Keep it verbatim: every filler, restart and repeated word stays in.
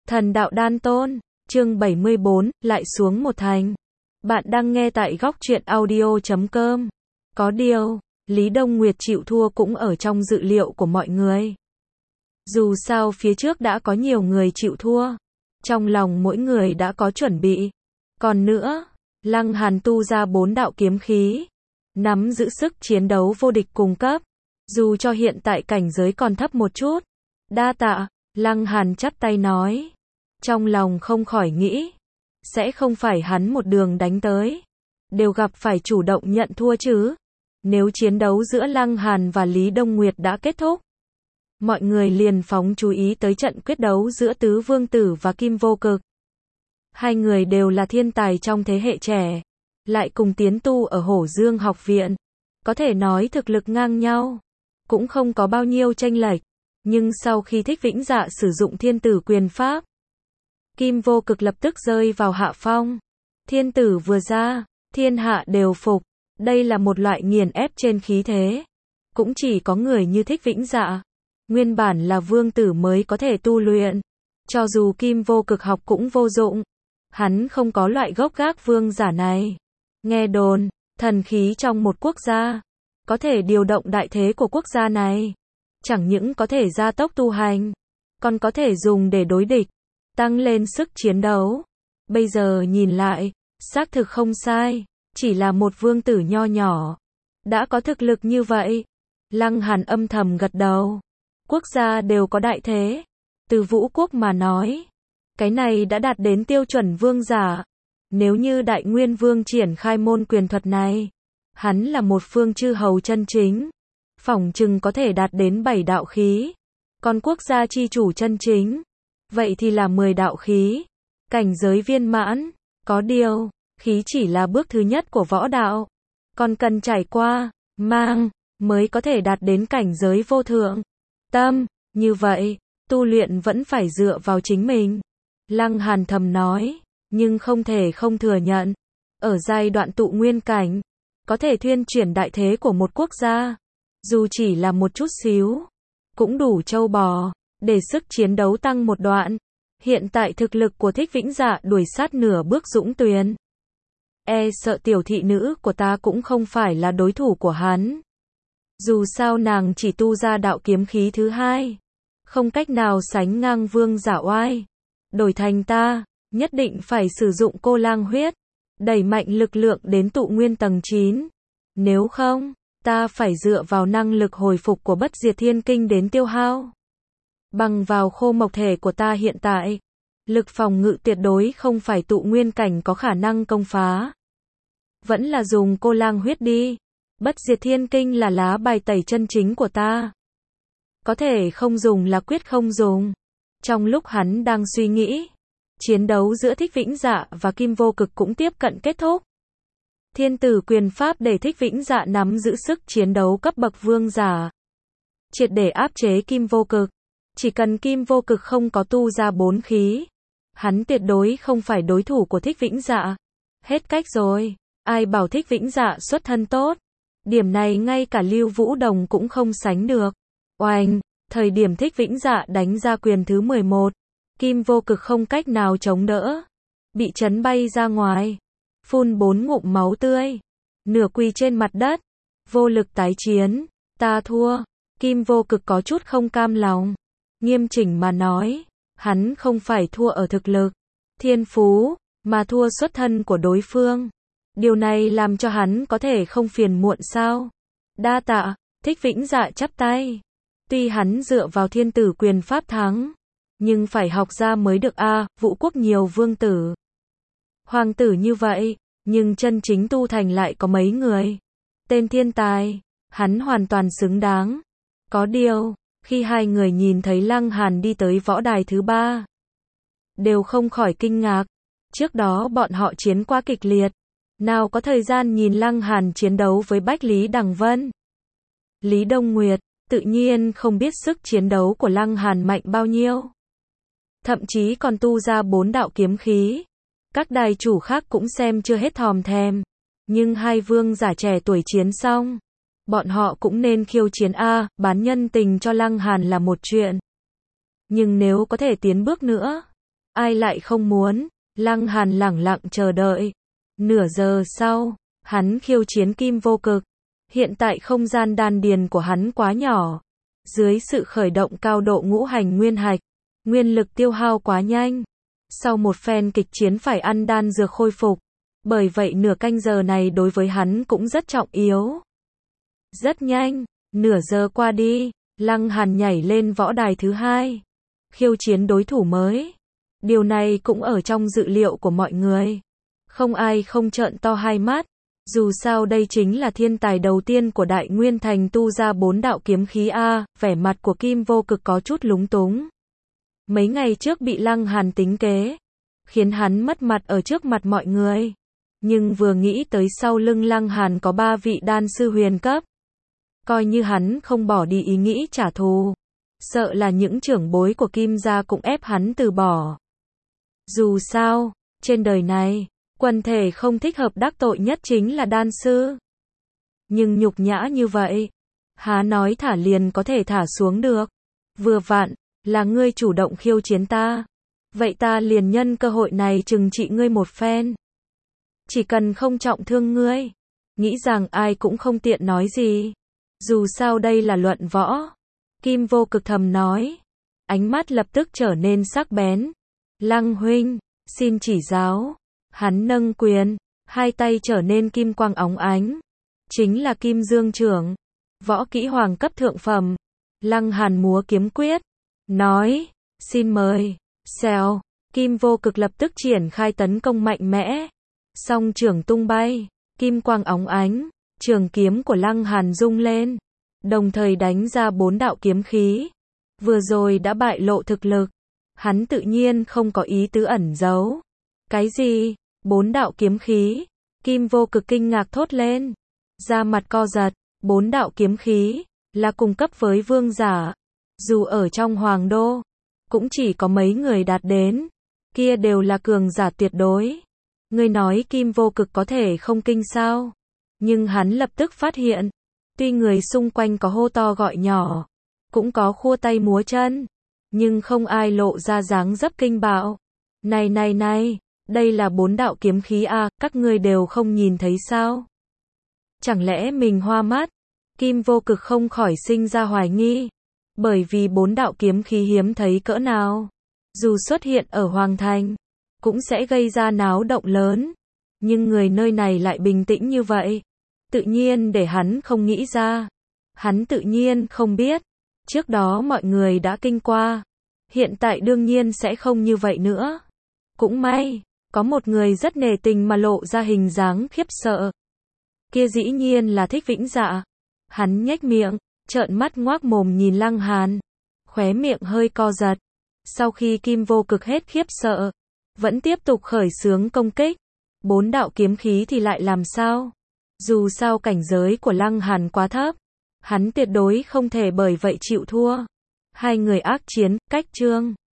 Thần đạo đan tôn, chương bảy mươi bốn, lại xuống một thành. Bạn đang nghe tại góc truyện audio chấm com. Có điều, Lý Đông Nguyệt chịu thua cũng ở trong dự liệu của mọi người. Dù sao phía trước đã có nhiều người chịu thua. Trong lòng mỗi người đã có chuẩn bị. Còn nữa, Lăng Hàn tu ra bốn đạo kiếm khí. Nắm giữ sức chiến đấu vô địch cùng cấp. Dù cho hiện tại cảnh giới còn thấp một chút. Đa tạ, Lăng Hàn chắp tay nói. Trong lòng không khỏi nghĩ. Sẽ không phải hắn một đường đánh tới. Đều gặp phải chủ động nhận thua chứ. Nếu chiến đấu giữa Lăng Hàn và Lý Đông Nguyệt đã kết thúc. Mọi người liền phóng chú ý tới trận quyết đấu giữa Tứ Vương Tử và Kim Vô Cực. Hai người đều là thiên tài trong thế hệ trẻ. Lại cùng tiến tu ở Hổ Dương học viện. Có thể nói thực lực ngang nhau. Cũng không có bao nhiêu chênh lệch. Nhưng sau khi Thích Vĩnh Dạ sử dụng thiên tử quyền pháp. Kim Vô Cực lập tức rơi vào hạ phong. Thiên tử vừa ra, thiên hạ đều phục. Đây là một loại nghiền ép trên khí thế. Cũng chỉ có người như Thích Vĩnh Dạ. Nguyên bản là vương tử mới có thể tu luyện. Cho dù Kim Vô Cực học cũng vô dụng. Hắn không có loại gốc gác vương giả này. Nghe đồn, thần khí trong một quốc gia. Có thể điều động đại thế của quốc gia này. Chẳng những có thể gia tốc tu hành. Còn có thể dùng để đối địch. Tăng lên sức chiến đấu. Bây giờ nhìn lại, xác thực không sai. Chỉ là một vương tử nho nhỏ. Đã có thực lực như vậy. Lăng Hàn âm thầm gật đầu. Quốc gia đều có đại thế. Từ Vũ Quốc mà nói. Cái này đã đạt đến tiêu chuẩn vương giả. Nếu như Đại Nguyên Vương triển khai môn quyền thuật này. Hắn là một phương chư hầu chân chính. Phỏng chừng có thể đạt đến bảy đạo khí. Còn quốc gia chi chủ chân chính. Vậy thì là mười đạo khí. Cảnh giới viên mãn. Có điều, khí chỉ là bước thứ nhất của võ đạo. Còn cần trải qua, mang, mới có thể đạt đến cảnh giới vô thượng. Tâm, như vậy, tu luyện vẫn phải dựa vào chính mình. Lăng Hàn thầm nói, nhưng không thể không thừa nhận. Ở giai đoạn tụ nguyên cảnh, có thể thuyên chuyển đại thế của một quốc gia. Dù chỉ là một chút xíu, cũng đủ trâu bò. Để sức chiến đấu tăng một đoạn. Hiện tại thực lực của Thích Vĩnh Dạ đuổi sát nửa bước Dũng Tuyền. E sợ tiểu thị nữ của ta cũng không phải là đối thủ của hắn. Dù sao nàng chỉ tu ra đạo kiếm khí thứ hai. Không cách nào sánh ngang vương giả oai. Đổi thành ta, nhất định phải sử dụng cô lang huyết. Đẩy mạnh lực lượng đến tụ nguyên tầng chín. Nếu không, ta phải dựa vào năng lực hồi phục của bất diệt thiên kinh đến tiêu hao. Bằng vào khô mộc thể của ta hiện tại, lực phòng ngự tuyệt đối không phải tụ nguyên cảnh có khả năng công phá. Vẫn là dùng cô lang huyết đi. Bất diệt thiên kinh là lá bài tẩy chân chính của ta. Có thể không dùng là quyết không dùng. Trong lúc hắn đang suy nghĩ, chiến đấu giữa Thích Vĩnh Dạ và Kim Vô Cực cũng tiếp cận kết thúc. Thiên tử quyền pháp để Thích Vĩnh Dạ nắm giữ sức chiến đấu cấp bậc vương giả. Triệt để áp chế Kim Vô Cực. Chỉ cần Kim Vô Cực không có tu ra bốn khí, hắn tuyệt đối không phải đối thủ của Thích Vĩnh Dạ. Hết cách rồi, ai bảo Thích Vĩnh Dạ xuất thân tốt. Điểm này ngay cả Lưu Vũ Đồng cũng không sánh được. Oanh, thời điểm Thích Vĩnh Dạ đánh ra quyền thứ mười một, Kim Vô Cực không cách nào chống đỡ. Bị chấn bay ra ngoài, phun bốn ngụm máu tươi, nửa quỳ trên mặt đất, vô lực tái chiến. Ta thua. Kim Vô Cực có chút không cam lòng. Nghiêm chỉnh mà nói, hắn không phải thua ở thực lực, thiên phú, mà thua xuất thân của đối phương. Điều này làm cho hắn có thể không phiền muộn sao? Đa tạ, Thích Vĩnh Dạ chắp tay. Tuy hắn dựa vào thiên tử quyền pháp thắng, nhưng phải học ra mới được a, à, Vũ Quốc nhiều vương tử. Hoàng tử như vậy, nhưng chân chính tu thành lại có mấy người. Tên thiên tài, hắn hoàn toàn xứng đáng. Có điều, khi hai người nhìn thấy Lăng Hàn đi tới võ đài thứ ba, đều không khỏi kinh ngạc. Trước đó bọn họ chiến quá kịch liệt, nào có thời gian nhìn Lăng Hàn chiến đấu với Bách Lý Đằng Vân. Lý Đông Nguyệt, tự nhiên không biết sức chiến đấu của Lăng Hàn mạnh bao nhiêu. Thậm chí còn tu ra bốn đạo kiếm khí. Các đài chủ khác cũng xem chưa hết thòm thèm. Nhưng hai vương giả trẻ tuổi chiến xong. Bọn họ cũng nên khiêu chiến a, bán nhân tình cho Lăng Hàn là một chuyện. Nhưng nếu có thể tiến bước nữa, ai lại không muốn. Lăng Hàn lẳng lặng chờ đợi. Nửa giờ sau, hắn khiêu chiến Kim Vô Cực. Hiện tại không gian đan điền của hắn quá nhỏ. Dưới sự khởi động cao độ ngũ hành nguyên hạch, nguyên lực tiêu hao quá nhanh. Sau một phen kịch chiến phải ăn đan dược khôi phục. Bởi vậy nửa canh giờ này đối với hắn cũng rất trọng yếu. Rất nhanh, nửa giờ qua đi, Lăng Hàn nhảy lên võ đài thứ hai. Khiêu chiến đối thủ mới. Điều này cũng ở trong dự liệu của mọi người. Không ai không trợn to hai mắt. Dù sao đây chính là thiên tài đầu tiên của Đại Nguyên Thành tu ra bốn đạo kiếm khí A, vẻ mặt của Kim Vô Cực có chút lúng túng. Mấy ngày trước bị Lăng Hàn tính kế, khiến hắn mất mặt ở trước mặt mọi người. Nhưng vừa nghĩ tới sau lưng Lăng Hàn có ba vị đan sư huyền cấp. Coi như hắn không bỏ đi ý nghĩ trả thù. Sợ là những trưởng bối của Kim gia cũng ép hắn từ bỏ. Dù sao, trên đời này, quần thể không thích hợp đắc tội nhất chính là đan sư. Nhưng nhục nhã như vậy, há nói thả liền có thể thả xuống được. Vừa vặn, là ngươi chủ động khiêu chiến ta. Vậy ta liền nhân cơ hội này trừng trị ngươi một phen. Chỉ cần không trọng thương ngươi. Nghĩ rằng ai cũng không tiện nói gì. Dù sao đây là luận võ. Kim Vô Cực thầm nói. Ánh mắt lập tức trở nên sắc bén. Lăng huynh, xin chỉ giáo. Hắn nâng quyền, hai tay trở nên kim quang óng ánh. Chính là Kim Dương Trưởng. Võ kỹ hoàng cấp thượng phẩm. Lăng Hàn múa kiếm quyết. Nói, xin mời. Xèo, Kim Vô Cực lập tức triển khai tấn công mạnh mẽ. Song trưởng tung bay, kim quang óng ánh. Trường kiếm của Lăng Hàn rung lên. Đồng thời đánh ra bốn đạo kiếm khí. Vừa rồi đã bại lộ thực lực. Hắn tự nhiên không có ý tứ ẩn giấu. Cái gì? Bốn đạo kiếm khí? Kim Vô Cực kinh ngạc thốt lên. Da mặt co giật. Bốn đạo kiếm khí là cùng cấp với vương giả. Dù ở trong hoàng đô, cũng chỉ có mấy người đạt đến. Kia đều là cường giả tuyệt đối. Ngươi nói Kim Vô Cực có thể không kinh sao? Nhưng hắn lập tức phát hiện. Tuy người xung quanh có hô to gọi nhỏ, cũng có khua tay múa chân, nhưng không ai lộ ra dáng dấp kinh bạo. Này này này, đây là bốn đạo kiếm khí à, các ngươi đều không nhìn thấy sao? Chẳng lẽ mình hoa mắt? Kim Vô Cực không khỏi sinh ra hoài nghi. Bởi vì bốn đạo kiếm khí hiếm thấy cỡ nào. Dù xuất hiện ở Hoàng Thành, cũng sẽ gây ra náo động lớn. Nhưng người nơi này lại bình tĩnh như vậy. Tự nhiên để hắn không nghĩ ra. Hắn tự nhiên không biết. Trước đó mọi người đã kinh qua. Hiện tại đương nhiên sẽ không như vậy nữa. Cũng may, có một người rất nề tình mà lộ ra hình dáng khiếp sợ. Kia dĩ nhiên là Thích Vĩnh Dạ. Hắn nhếch miệng, trợn mắt ngoác mồm nhìn Lăng Hàn. Khóe miệng hơi co giật. Sau khi Kim Vô Cực hết khiếp sợ, vẫn tiếp tục khởi xướng công kích. Bốn đạo kiếm khí thì lại làm sao? Dù sao cảnh giới của Lăng Hàn quá thấp, hắn tuyệt đối không thể bởi vậy chịu thua. Hai người ác chiến, cách chương.